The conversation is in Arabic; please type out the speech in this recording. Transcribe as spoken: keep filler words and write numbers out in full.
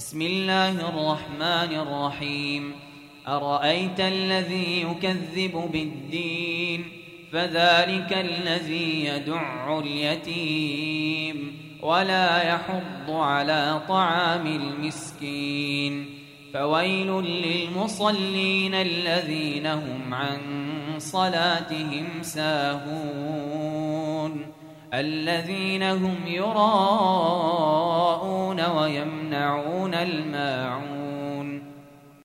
بسم الله الرحمن الرحيم أرأيت الذي يكذب بالدين فذلك الذي يدع اليتيم ولا يحض على طعام المسكين فويل للمصلين الذين هم عن صلاتهم ساهون الذين هم يراءون ويمنعون الماعون